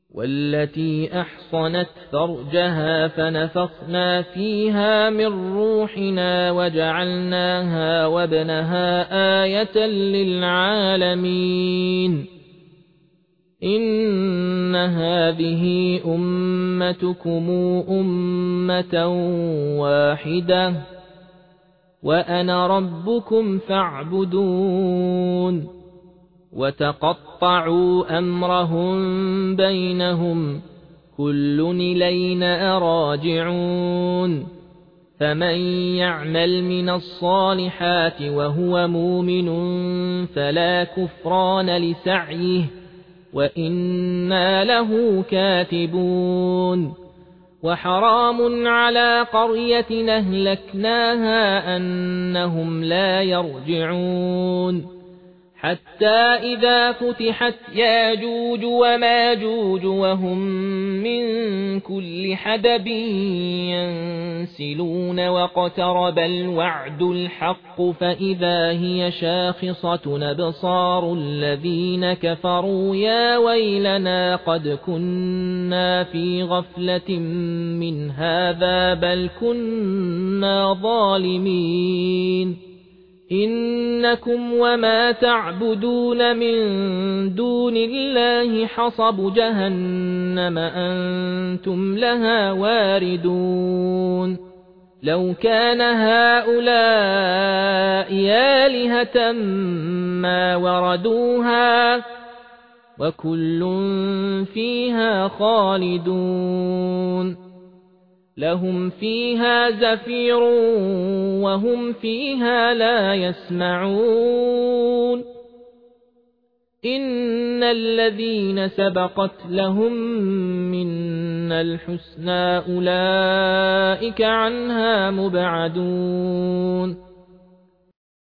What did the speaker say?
والتي أحصنت فرجها فنفخنا فيها من روحنا وجعلناها وابنها آية للعالمين إن هذه أمتكم أمة واحدة وأنا ربكم فاعبدون وتقطعوا أمرهم بينهم كل إلينا راجعون فمن يعمل من الصالحات وهو مؤمن فلا كفران لسعيه وإنا له كاتبون وحرام على قرية أهلكناها أنهم لا يرجعون حتى إذا فتحت ياجوج وماجوج وهم من كل حدب ينسلون واقترب الوعد الحق فإذا هي شاخصة أبصار الذين كفروا يا ويلنا قد كنا في غفلة من هذا بل كنا ظالمين إنكم وما تعبدون من دون الله حصب جهنم أنتم لها واردون لو كان هؤلاء آلهة ما وردوها وكل فيها خالدون لهم فيها زفير وهم فيها لا يسمعون إن الذين سبقت لهم منا الحسنى أولئك عنها مبعدون